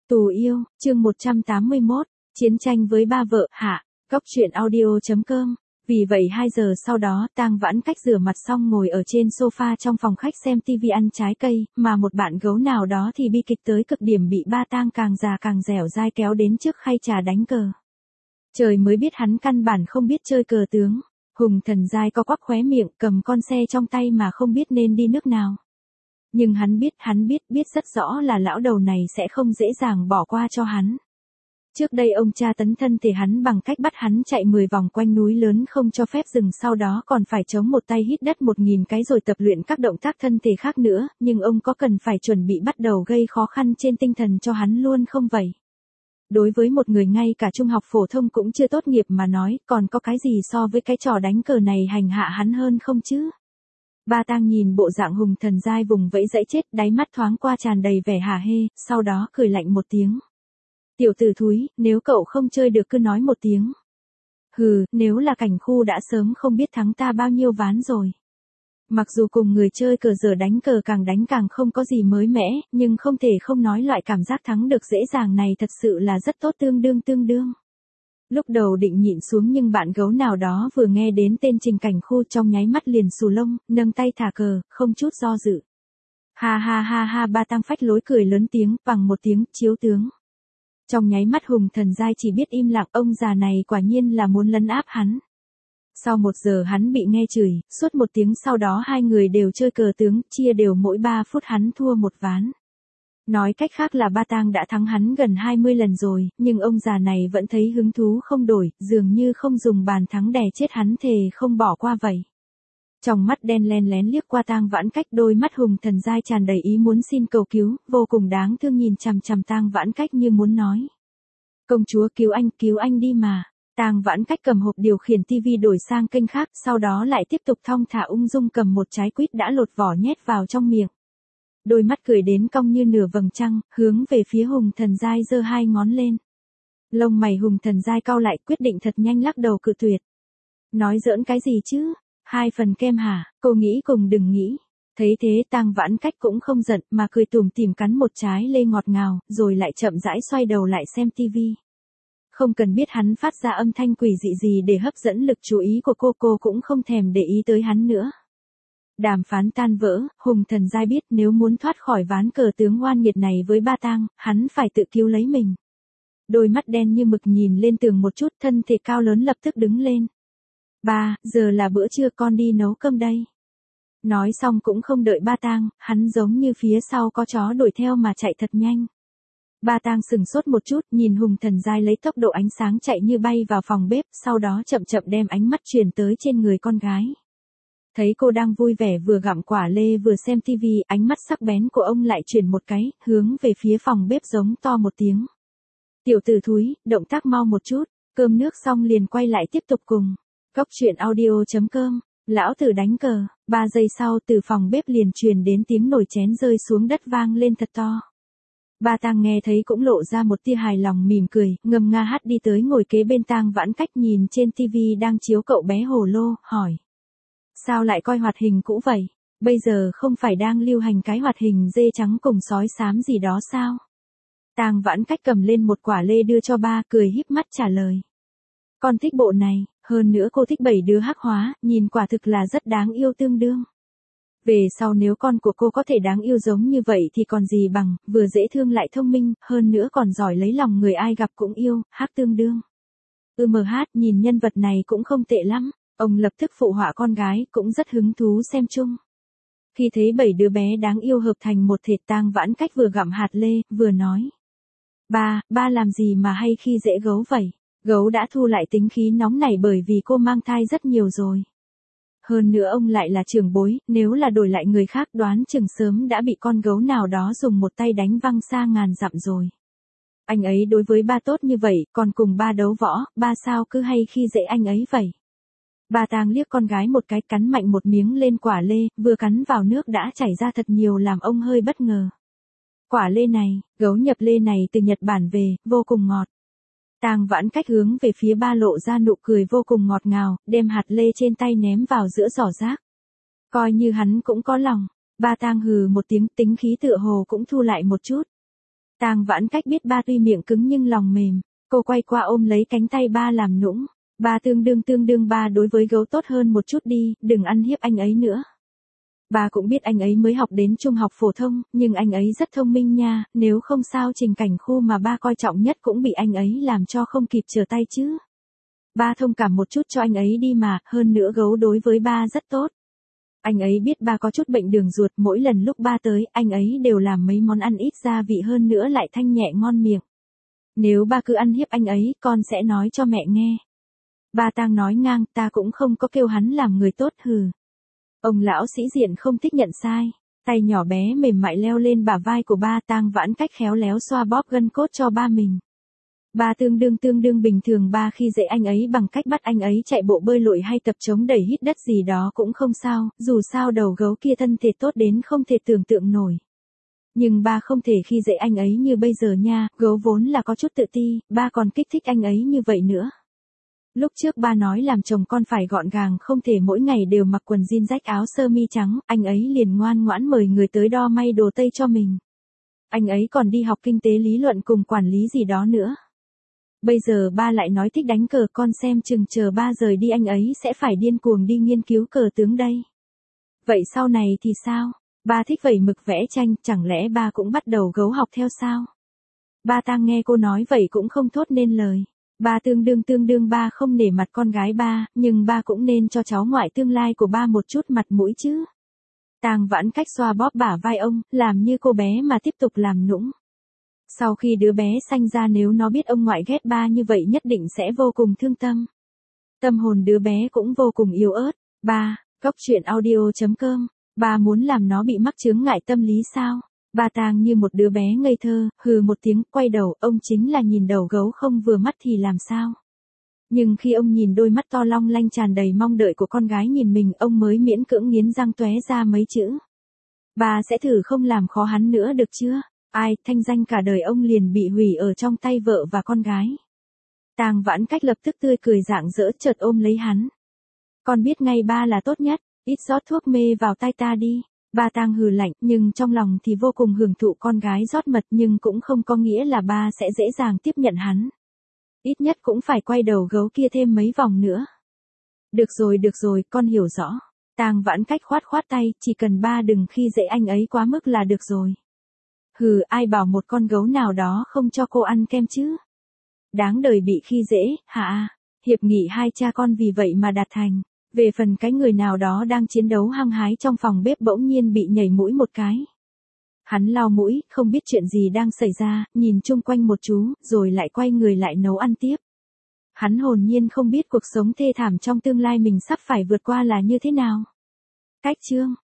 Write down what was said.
Tù yêu, chương 181, chiến tranh với ba vợ, hạ, góc truyện audio.com. Vì vậy 2 giờ sau đó, Tang Vãn Cách rửa mặt xong ngồi ở trên sofa trong phòng khách xem tivi ăn trái cây, mà một bạn gấu nào đó thì bi kịch tới cực điểm bị ba Tang càng già càng dẻo dai kéo đến trước khay trà đánh cờ. Trời mới biết hắn căn bản không biết chơi cờ tướng. Hùng Thần Giai co quắp khóe miệng, cầm con xe trong tay mà không biết nên đi nước nào. Nhưng hắn biết rất rõ là lão đầu này sẽ không dễ dàng bỏ qua cho hắn. Trước đây ông tra tấn thân thể hắn bằng cách bắt hắn chạy 10 vòng quanh núi lớn không cho phép dừng, sau đó còn phải chống một tay hít đất 1000 cái rồi tập luyện các động tác thân thể khác nữa, nhưng ông có cần phải chuẩn bị bắt đầu gây khó khăn trên tinh thần cho hắn luôn không vậy? Đối với một người ngay cả trung học phổ thông cũng chưa tốt nghiệp mà nói, còn có cái gì so với cái trò đánh cờ này hành hạ hắn hơn không chứ? Ba Tang nhìn bộ dạng Hùng Thần Giai vùng vẫy dãy chết, đáy mắt thoáng qua tràn đầy vẻ hả hê, sau đó cười lạnh một tiếng. Tiểu tử thúi, nếu cậu không chơi được cứ nói một tiếng. Hừ, nếu là cảnh khu đã sớm không biết thắng ta bao nhiêu ván rồi. Mặc dù cùng người chơi cờ giờ đánh cờ càng đánh càng không có gì mới mẻ, nhưng không thể không nói loại cảm giác thắng được dễ dàng này thật sự là rất tốt, tương đương. Lúc đầu định nhịn xuống nhưng bạn gấu nào đó vừa nghe đến tên Trình Cảnh Khu trong nháy mắt liền xù lông, nâng tay thả cờ, không chút do dự. Ha, ba Tang phách lối cười lớn tiếng, bằng một tiếng, chiếu tướng. Trong nháy mắt Hùng Thần Giai chỉ biết im lặng, ông già này quả nhiên là muốn lấn áp hắn. Sau 1 giờ hắn bị nghe chửi, suốt 1 tiếng sau đó hai người đều chơi cờ tướng, chia đều mỗi 3 phút hắn thua 1 ván. Nói cách khác là ba Tang đã thắng hắn gần 20 lần rồi, nhưng ông già này vẫn thấy hứng thú không đổi, dường như không dùng bàn thắng đè chết hắn thề không bỏ qua vậy. Trong mắt đen len lén liếc qua Tang Vãn Cách, đôi mắt Hùng Thần Giai tràn đầy ý muốn xin cầu cứu, vô cùng đáng thương nhìn chằm chằm Tang Vãn Cách như muốn nói. Công chúa cứu anh đi mà. Tang Vãn Cách cầm hộp điều khiển tivi đổi sang kênh khác, sau đó lại tiếp tục thong thả ung dung cầm một trái quýt đã lột vỏ nhét vào trong miệng. Đôi mắt cười đến cong như nửa vầng trăng, hướng về phía Hùng Thần Giai giơ 2 ngón lên. Lông mày Hùng Thần Giai cau lại, quyết định thật nhanh lắc đầu cự tuyệt. Nói giỡn cái gì chứ? 2 phần kem hả? Cô nghĩ cùng đừng nghĩ. Thấy thế Tang Vãn Cách cũng không giận mà cười tủm tỉm cắn một trái lê ngọt ngào, rồi lại chậm rãi xoay đầu lại xem tivi. Không cần biết hắn phát ra âm thanh quỷ dị gì để hấp dẫn lực chú ý của cô cũng không thèm để ý tới hắn nữa. Đàm phán tan vỡ, Hùng Thần Giai biết nếu muốn thoát khỏi ván cờ tướng oan nghiệt này với ba Tang, hắn phải tự cứu lấy mình. Đôi mắt đen như mực nhìn lên tường một chút, thân thể cao lớn lập tức đứng lên. Ba, giờ là bữa trưa, con đi nấu cơm đây. Nói xong cũng không đợi ba Tang, hắn giống như phía sau có chó đuổi theo mà chạy thật nhanh. Ba Tang sừng sốt một chút, nhìn Hùng Thần Giai lấy tốc độ ánh sáng chạy như bay vào phòng bếp, sau đó chậm chậm đem ánh mắt truyền tới trên người con gái. Thấy cô đang vui vẻ vừa gặm quả lê vừa xem tivi, ánh mắt sắc bén của ông lại chuyển một cái, hướng về phía phòng bếp giống to một tiếng. Tiểu tử thúi, động tác mau một chút, cơm nước xong liền quay lại tiếp tục cùng. Góc truyện audio.com, lão tử đánh cờ. 3 giây sau từ phòng bếp liền truyền đến tiếng nồi chén rơi xuống đất vang lên thật to. Ba Tang nghe thấy cũng lộ ra một tia hài lòng mỉm cười, ngâm nga hát đi tới ngồi kế bên Tang Vãn Cách nhìn trên tivi đang chiếu cậu bé hồ lô, hỏi. Sao lại coi hoạt hình cũ vậy? Bây giờ không phải đang lưu hành cái hoạt hình dê trắng cùng sói xám gì đó sao? Tang Vãn Cách cầm lên một quả lê đưa cho ba, cười híp mắt trả lời. Con thích bộ này, hơn nữa cô thích 7 đứa hắc hóa, nhìn quả thực là rất đáng yêu tương đương. Về sau nếu con của cô có thể đáng yêu giống như vậy thì còn gì bằng, vừa dễ thương lại thông minh, hơn nữa còn giỏi lấy lòng người ai gặp cũng yêu, hắc tương đương. Nhìn nhân vật này cũng không tệ lắm. Ông lập tức phụ họa con gái, cũng rất hứng thú xem chung. Khi thấy 7 đứa bé đáng yêu hợp thành một thể, Tang Vãn Cách vừa gặm hạt lê, vừa nói. Ba làm gì mà hay khi dễ gấu vậy? Gấu đã thu lại tính khí nóng nảy bởi vì cô mang thai rất nhiều rồi. Hơn nữa ông lại là trưởng bối, nếu là đổi lại người khác đoán chừng sớm đã bị con gấu nào đó dùng một tay đánh văng xa ngàn dặm rồi. Anh ấy đối với ba tốt như vậy, còn cùng ba đấu võ, ba sao cứ hay khi dễ anh ấy vậy? Ba Tang liếc con gái một cái, cắn mạnh một miếng lên quả lê, vừa cắn vào nước đã chảy ra thật nhiều làm ông hơi bất ngờ. Quả lê này, gấu nhập lê này từ Nhật Bản về, vô cùng ngọt. Tang Vãn Cách hướng về phía ba lộ ra nụ cười vô cùng ngọt ngào, đem hạt lê trên tay ném vào giữa giỏ rác. Coi như hắn cũng có lòng, ba Tang hừ một tiếng, tính khí tựa hồ cũng thu lại một chút. Tang Vãn Cách biết ba tuy miệng cứng nhưng lòng mềm, cô quay qua ôm lấy cánh tay ba làm nũng. Ba tương đương ba đối với gấu tốt hơn một chút đi, đừng ăn hiếp anh ấy nữa. Ba cũng biết anh ấy mới học đến trung học phổ thông, nhưng anh ấy rất thông minh nha, nếu không sao Trình Cảnh Khu mà ba coi trọng nhất cũng bị anh ấy làm cho không kịp trở tay chứ. Ba thông cảm một chút cho anh ấy đi mà, hơn nữa gấu đối với ba rất tốt. Anh ấy biết ba có chút bệnh đường ruột, mỗi lần lúc ba tới, anh ấy đều làm mấy món ăn ít gia vị hơn nữa lại thanh nhẹ ngon miệng. Nếu ba cứ ăn hiếp anh ấy, con sẽ nói cho mẹ nghe. Ba Tang nói ngang, ta cũng không có kêu hắn làm người tốt hừ. Ông lão sĩ diện không thích nhận sai, tay nhỏ bé mềm mại leo lên bả vai của ba. Tang Vãn Cách khéo léo xoa bóp gân cốt cho ba mình. Ba tương đương bình thường, ba khi dạy anh ấy bằng cách bắt anh ấy chạy bộ bơi lội hay tập chống đẩy hít đất gì đó cũng không sao, dù sao đầu gấu kia thân thể tốt đến không thể tưởng tượng nổi. Nhưng ba không thể khi dạy anh ấy như bây giờ nha, gấu vốn là có chút tự ti, ba còn kích thích anh ấy như vậy nữa. Lúc trước ba nói làm chồng con phải gọn gàng, không thể mỗi ngày đều mặc quần jean rách áo sơ mi trắng, anh ấy liền ngoan ngoãn mời người tới đo may đồ tây cho mình. Anh ấy còn đi học kinh tế lý luận cùng quản lý gì đó nữa. Bây giờ ba lại nói thích đánh cờ, con xem chừng chờ ba rời đi anh ấy sẽ phải điên cuồng đi nghiên cứu cờ tướng đây. Vậy sau này thì sao? Ba thích vẩy mực vẽ tranh, chẳng lẽ ba cũng bắt đầu gấu học theo sao? Ba Tang nghe cô nói vậy cũng không thốt nên lời. Ba tương đương ba không nể mặt con gái ba, nhưng ba cũng nên cho cháu ngoại tương lai của ba một chút mặt mũi chứ. Tang Vãn Cách xoa bóp bả vai ông, làm như cô bé mà tiếp tục làm nũng. Sau khi đứa bé sanh ra nếu nó biết ông ngoại ghét ba như vậy nhất định sẽ vô cùng thương tâm. Tâm hồn đứa bé cũng vô cùng yếu ớt. Ba, goctruyện.audio.com, ba muốn làm nó bị mắc chướng ngại tâm lý sao? Ba Tang như một đứa bé ngây thơ, hừ một tiếng, quay đầu, ông chính là nhìn đầu gấu không vừa mắt thì làm sao? Nhưng khi ông nhìn đôi mắt to long lanh tràn đầy mong đợi của con gái nhìn mình, ông mới miễn cưỡng nghiến răng tóe ra mấy chữ. Ba sẽ thử không làm khó hắn nữa được chưa? Ai, thanh danh cả đời ông liền bị hủy ở trong tay vợ và con gái. Tang Vãn Cách lập tức tươi cười rạng rỡ chợt ôm lấy hắn. Con biết ngay ba là tốt nhất, ít rót thuốc mê vào tai ta đi. Ba Tang hừ lạnh, nhưng trong lòng thì vô cùng hưởng thụ con gái rót mật, nhưng cũng không có nghĩa là ba sẽ dễ dàng tiếp nhận hắn. Ít nhất cũng phải quay đầu gấu kia thêm mấy vòng nữa. Được rồi, con hiểu rõ. Tang Vãn Cách khoát tay, chỉ cần ba đừng khi dễ anh ấy quá mức là được rồi. Hừ, ai bảo một con gấu nào đó không cho cô ăn kem chứ? Đáng đời bị khi dễ, hả? Hiệp nghị hai cha con vì vậy mà đạt thành. Về phần cái người nào đó đang chiến đấu hăng hái trong phòng bếp bỗng nhiên bị nhảy mũi một cái. Hắn lau mũi, không biết chuyện gì đang xảy ra, nhìn chung quanh một chú, rồi lại quay người lại nấu ăn tiếp. Hắn hồn nhiên không biết cuộc sống thê thảm trong tương lai mình sắp phải vượt qua là như thế nào. Cách chương